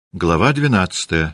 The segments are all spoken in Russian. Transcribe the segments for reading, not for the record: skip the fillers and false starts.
Глава 12.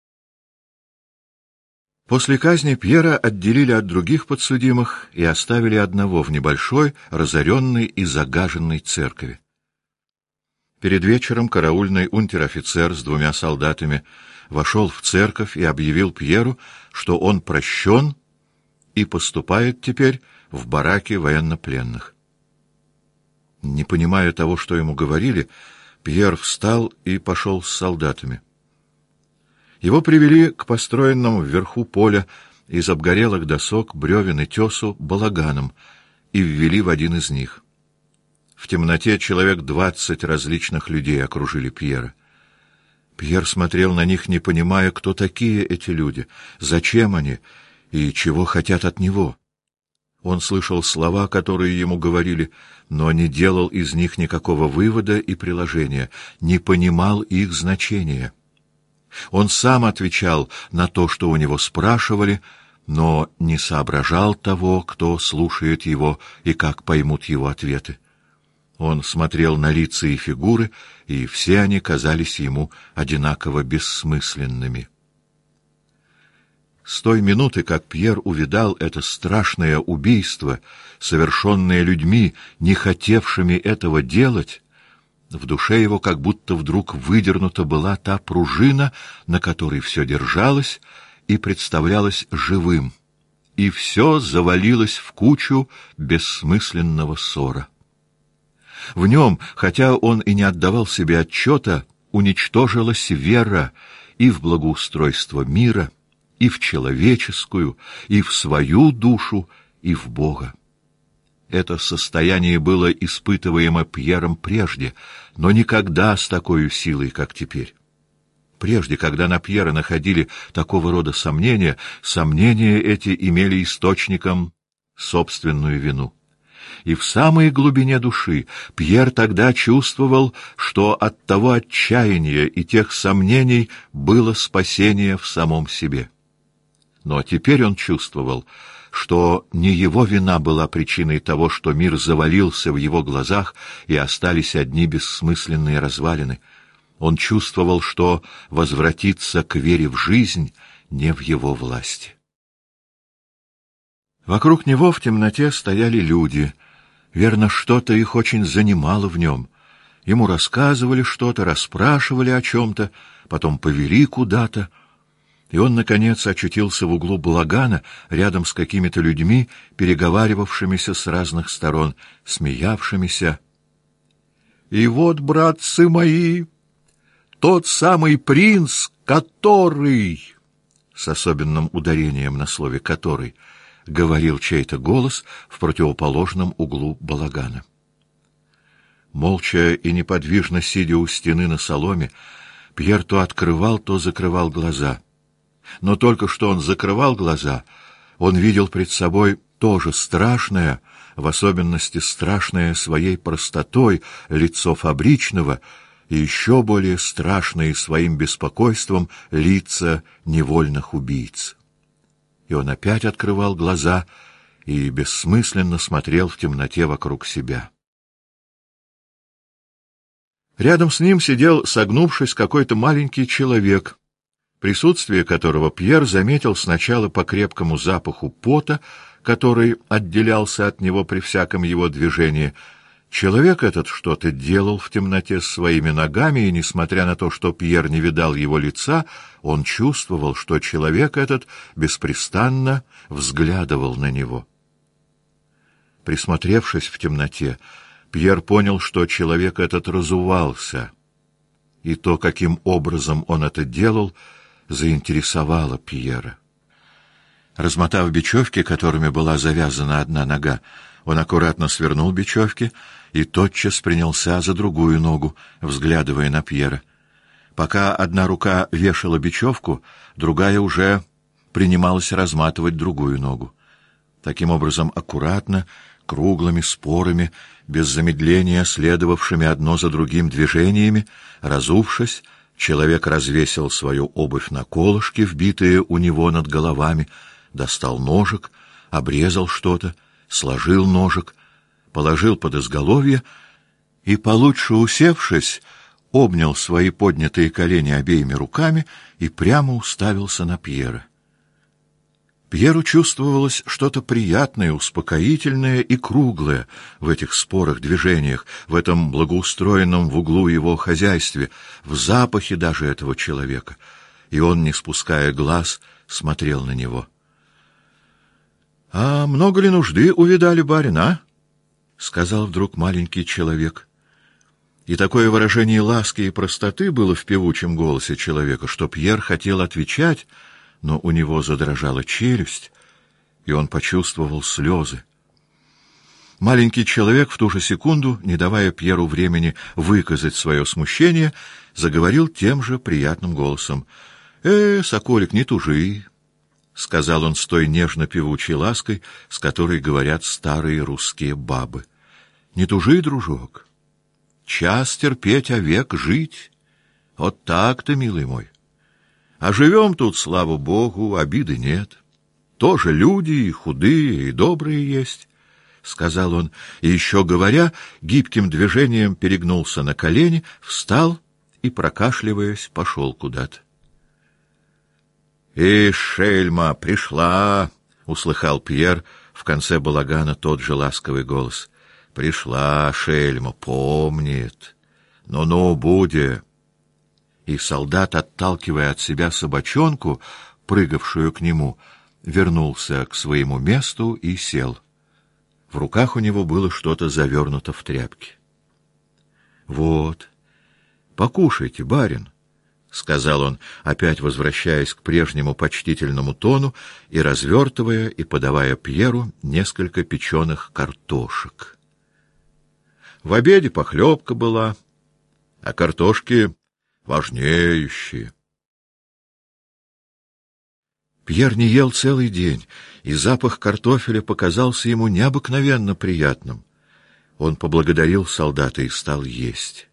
После казни Пьера отделили от других подсудимых и оставили одного в небольшой, разоренной и загаженной церкви. Перед вечером караульный унтер-офицер с 2 солдатами вошел в церковь и объявил Пьеру, что он прощен и поступает теперь в бараки военнопленных. Не понимая того, что ему говорили, Пьер встал и пошел с солдатами. Его привели к построенному вверху поля из обгорелых досок, бревен и тесу балаганам и ввели в один из них. В темноте человек 20 различных людей окружили Пьера. Пьер смотрел на них, не понимая, кто такие эти люди, зачем они и чего хотят от него. Он слышал слова, которые ему говорили, но не делал из них никакого вывода и приложения, не понимал их значения. Он сам отвечал на то, что у него спрашивали, но не соображал того, кто слушает его и как поймут его ответы. Он смотрел на лица и фигуры, и все они казались ему одинаково бессмысленными. С той минуты, как Пьер увидал это страшное убийство, совершенное людьми, не хотевшими этого делать, в душе его как будто вдруг выдернута была та пружина, на которой все держалось и представлялось живым, и все завалилось в кучу бессмысленного ссора. В нем, хотя он и не отдавал себе отчета, уничтожилась вера и в благоустройство мира, и в человеческую, и в свою душу, и в Бога. Это состояние было испытываемо Пьером прежде, но никогда с такой силой, как теперь. Прежде, когда на Пьера находили такого рода сомнения, сомнения эти имели источником собственную вину. И в самой глубине души Пьер тогда чувствовал, что от того отчаяния и тех сомнений было спасение в самом себе. Но теперь он чувствовал, что не его вина была причиной того, что мир завалился в его глазах и остались одни бессмысленные развалины. Он чувствовал, что возвратиться к вере в жизнь не в его власти. Вокруг него в темноте стояли люди. Верно, что-то их очень занимало в нем. Ему рассказывали что-то, расспрашивали о чем-то, потом повели куда-то. И он, наконец, очутился в углу балагана, рядом с какими-то людьми, переговаривавшимися с разных сторон, смеявшимися. «И вот, братцы мои, тот самый принц, который...» С особенным ударением на слове «который» говорил чей-то голос в противоположном углу балагана. Молча и неподвижно сидя у стены на соломе, Пьер то открывал, то закрывал глаза. Но только что он закрывал глаза, он видел пред собой тоже страшное, в особенности страшное своей простотой, лицо фабричного, и еще более страшные своим беспокойством лица невольных убийц. И он опять открывал глаза и бессмысленно смотрел в темноте вокруг себя. Рядом с ним сидел, согнувшись, какой-то маленький человек, присутствие которого Пьер заметил сначала по крепкому запаху пота, который отделялся от него при всяком его движении. Человек этот что-то делал в темноте с своими ногами, и, несмотря на то, что Пьер не видал его лица, он чувствовал, что человек этот беспрестанно взглядывал на него. Присмотревшись в темноте, Пьер понял, что человек этот разувался, и то, каким образом он это делал, заинтересовало Пьера. Размотав бечевки, которыми была завязана одна нога, он аккуратно свернул бечевки и тотчас принялся за другую ногу, взглядывая на Пьера. Пока одна рука вешала бечевку, другая уже принималась разматывать другую ногу. Таким образом, аккуратно, круглыми спорами, без замедления следовавшими одно за другим движениями, разувшись, человек развесил свою обувь на колышки, вбитые у него над головами, достал ножик, обрезал что-то, сложил ножик, положил под изголовье и, получше усевшись, обнял свои поднятые колени обеими руками и прямо уставился на Пьера. Пьеру чувствовалось что-то приятное, успокоительное и круглое в этих спорах, движениях, в этом благоустроенном в углу его хозяйстве, в запахе даже этого человека. И он, не спуская глаз, смотрел на него. — А много ли нужды увидали, барин, а? — сказал вдруг маленький человек. И такое выражение ласки и простоты было в певучем голосе человека, что Пьер хотел отвечать, но у него задрожала челюсть, и он почувствовал слезы. Маленький человек в ту же секунду, не давая Пьеру времени выказать свое смущение, заговорил тем же приятным голосом. Соколик, не тужи, — сказал он с той нежно-певучей лаской, с которой говорят старые русские бабы. — Не тужи, дружок. Час терпеть, а век жить. Вот так-то, милый мой. А живем тут, слава богу, обиды нет. Тоже люди и худые, и добрые есть, — сказал он, и еще говоря, гибким движением перегнулся на колени, встал и, прокашливаясь, пошел куда-то. — шельма, пришла! — услыхал Пьер в конце балагана тот же ласковый голос. — Пришла, шельма, помнит. Ну-ну, буде. И солдат, отталкивая от себя собачонку, прыгавшую к нему, вернулся к своему месту и сел. В руках у него было что-то завернуто в тряпки. — Вот, покушайте, барин, — сказал он, опять возвращаясь к прежнему почтительному тону и развертывая и подавая Пьеру несколько печеных картошек. В обеде похлебка была, а картошки важнеющие. Пьер не ел целый день, и запах картофеля показался ему необыкновенно приятным. Он поблагодарил солдата и стал есть.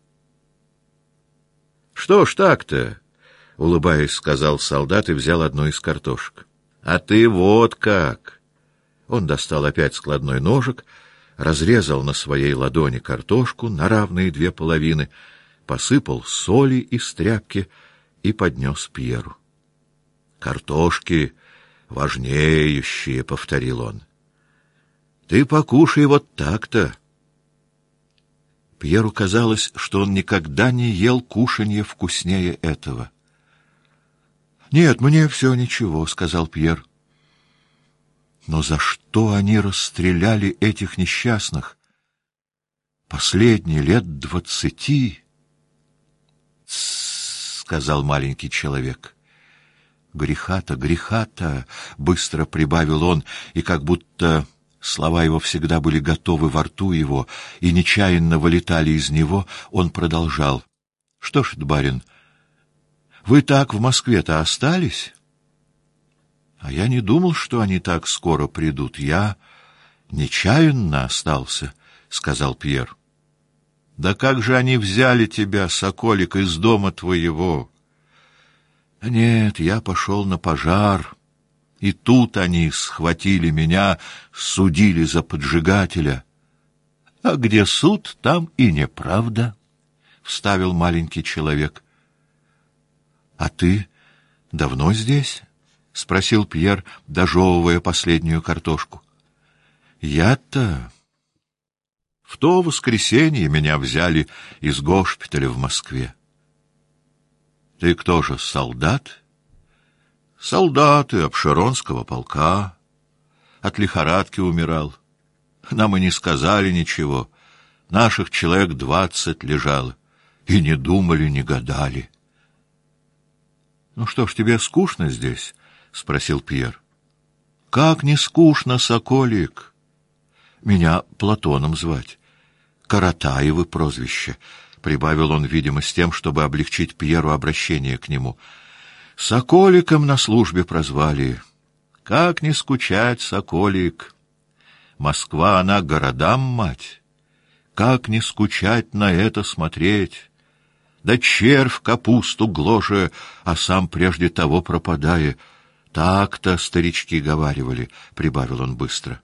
— Что ж так-то? — улыбаясь, сказал солдат и взял одну из картошек. — А ты вот как! Он достал опять складной ножик, разрезал на своей ладони картошку на равные две половины, посыпал соли из тряпки и поднес Пьеру. — Картошки важнеющие, — повторил он. — Ты покушай вот так-то. Пьеру казалось, что он никогда не ел кушанье вкуснее этого. — Нет, мне все ничего, — сказал Пьер. — Но за что они расстреляли этих несчастных? Последние лет 20. — сказал маленький человек. — Греха-то, — быстро прибавил он, и как будто слова его всегда были готовы во рту его и нечаянно вылетали из него, он продолжал. — Что ж это, барин, вы так в Москве-то остались? — А я не думал, что они так скоро придут. Я нечаянно остался, — сказал Пьер. — Да как же они взяли тебя, соколик, из дома твоего? — Нет, я пошел на пожар, и тут они схватили меня, судили за поджигателя. — А где суд, там и неправда, — вставил маленький человек. — А ты давно здесь? — спросил Пьер, дожевывая последнюю картошку. — Я-то... В то воскресенье меня взяли из госпиталя в Москве. — Ты кто же, солдат? — Солдаты Обширонского полка. От лихорадки умирал. Нам и не сказали ничего. Наших человек 20 лежало. И не думали, не гадали. — Ну что ж, тебе скучно здесь? — спросил Пьер. — Как не скучно, соколик? Меня Платоном звать. Каратаевы прозвище, — прибавил он, видимо, с тем, чтобы облегчить Пьеру обращение к нему. Соколиком на службе прозвали. Как не скучать, соколик? Москва, она городам мать. Как не скучать на это смотреть? Да червь капусту гложе, а сам прежде того пропадая. Так-то старички говаривали, — прибавил он быстро.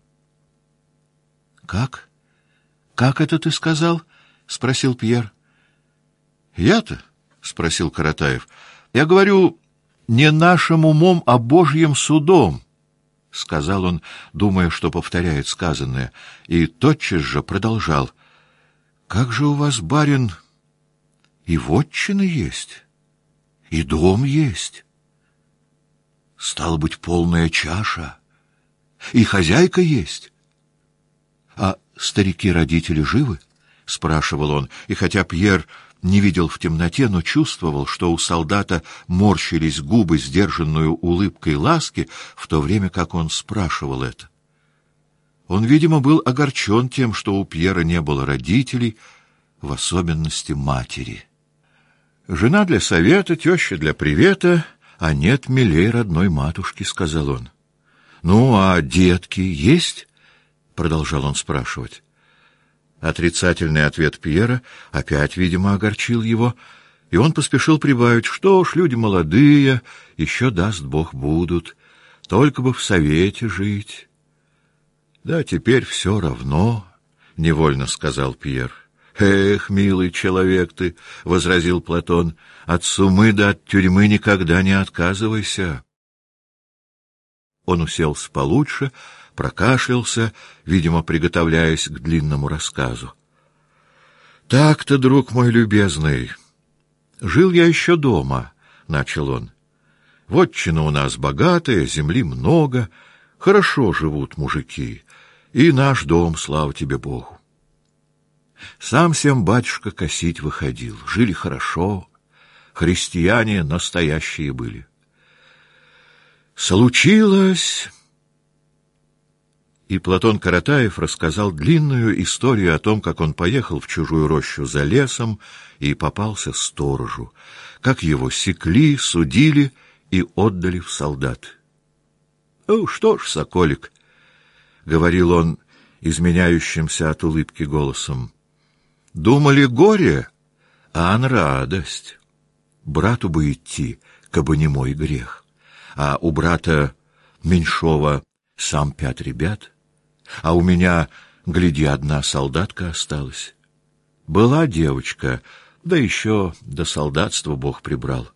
— Как? Как это ты сказал? — спросил Пьер. — Я-то? — спросил Каратаев. — Я говорю, не нашим умом, а Божьим судом, — сказал он, думая, что повторяет сказанное, и тотчас же продолжал. — Как же у вас, барин, и вотчина есть, и дом есть? Стало быть, полная чаша, и хозяйка есть. — А старики-родители живы? — спрашивал он, и хотя Пьер не видел в темноте, но чувствовал, что у солдата морщились губы сдержанную улыбкой ласки, в то время как он спрашивал это. Он, видимо, был огорчен тем, что у Пьера не было родителей, в особенности матери. «Жена для совета, теща для привета, а нет милей родной матушки», — сказал он. «Ну, а детки есть?» — продолжал он спрашивать. Отрицательный ответ Пьера опять, видимо, огорчил его, и он поспешил прибавить: что ж, люди молодые, еще, даст Бог, будут, только бы в совете жить. — Да теперь все равно, — невольно сказал Пьер. — Эх, милый человек ты, — возразил Платон, — от сумы да от тюрьмы никогда не отказывайся. Он уселся получше, прокашлялся, видимо, приготовляясь к длинному рассказу. — Так-то, друг мой любезный, жил я еще дома, — начал он. — Вотчина у нас богатая, земли много, хорошо живут мужики, и наш дом, слава тебе Богу. Сам всем батюшка косить выходил, жили хорошо, христиане настоящие были. Случилось... И Платон Каратаев рассказал длинную историю о том, как он поехал в чужую рощу за лесом и попался сторожу, как его секли, судили и отдали в солдаты. — Ну, что ж, соколик, — говорил он изменяющимся от улыбки голосом, — думали горе, а ан радость. Брату бы идти, кабы не мой грех, а у брата меньшого сам 5 ребят, а у меня, гляди, одна солдатка осталась. Была девочка, да еще до солдатства Бог прибрал.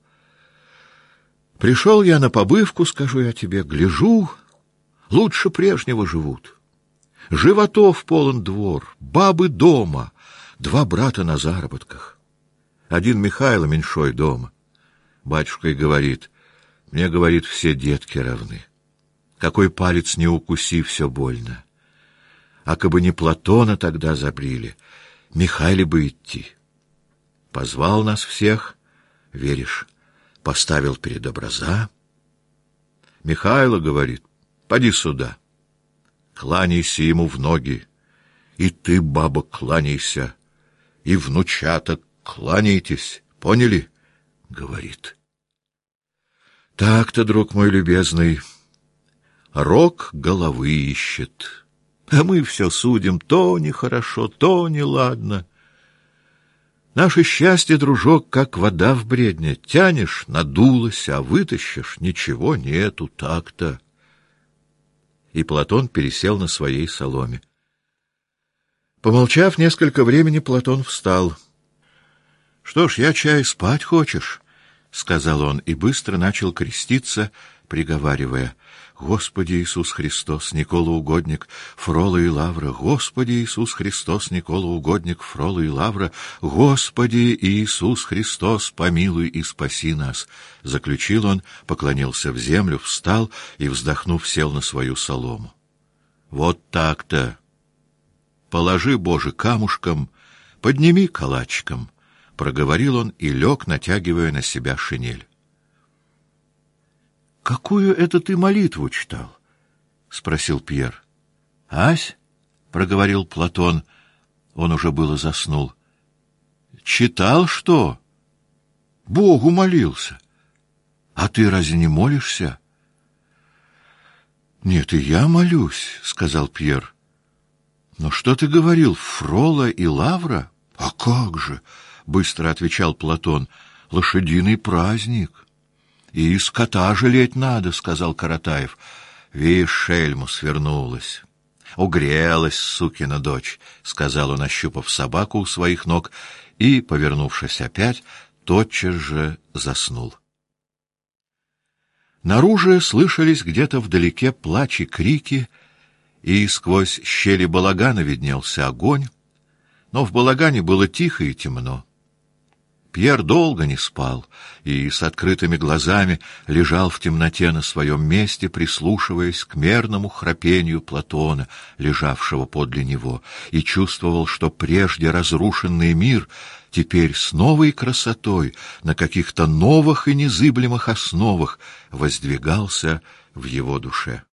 Пришел я на побывку, скажу я тебе, гляжу, лучше прежнего живут. Животов полон двор, бабы дома, 2 брата на заработках. Один Михайло меньшой дома. Батюшка и говорит, мне, говорит, все детки равны. Какой палец не укуси, все больно. А кабы не Платона тогда забрили, Михайле бы идти. Позвал нас всех, веришь, поставил перед образа. Михайло говорит, поди сюда, кланяйся ему в ноги, и ты, баба, кланяйся, и внучата кланяйтесь, поняли? Говорит. Так-то, друг мой любезный, рог головы ищет. А мы все судим, то нехорошо, то неладно. Наше счастье, дружок, как вода в бредне. Тянешь — надулось, а вытащишь — ничего нету, так-то. И Платон пересел на своей соломе. Помолчав несколько времени, Платон встал. — Что ж, я чай спать хочешь? — сказал он и быстро начал креститься, приговаривая: Господи Иисус Христос, Никола Угодник, Фрола и Лавра, Господи Иисус Христос, Никола Угодник, Фрола и Лавра, Господи Иисус Христос, помилуй и спаси нас. Заключил он, поклонился в землю, встал и, вздохнув, сел на свою солому. Вот так-то. Положи, Боже, камушком, подними калачиком, проговорил он и лег, натягивая на себя шинель. — Какую это ты молитву читал? — спросил Пьер. — Ась? — проговорил Платон. Он уже было заснул. — Читал что? — Богу молился. — А ты разве не молишься? — Нет, и я молюсь, — сказал Пьер. — Но что ты говорил, Фрола и Лавра? — А как же, — быстро отвечал Платон, — лошадиный праздник. — И скота жалеть надо, — сказал Каратаев. — Вишь, шельму свернулась. «Угрелась, сукина дочь», — сказал он, ощупав собаку у своих ног, и, повернувшись опять, тотчас же заснул. Наружу слышались где-то вдалеке плач и крики, и сквозь щели балагана виднелся огонь, но в балагане было тихо и темно. Пьер долго не спал и с открытыми глазами лежал в темноте на своем месте, прислушиваясь к мерному храпению Платона, лежавшего подле него, и чувствовал, что прежде разрушенный мир теперь с новой красотой, на каких-то новых и незыблемых основах воздвигался в его душе.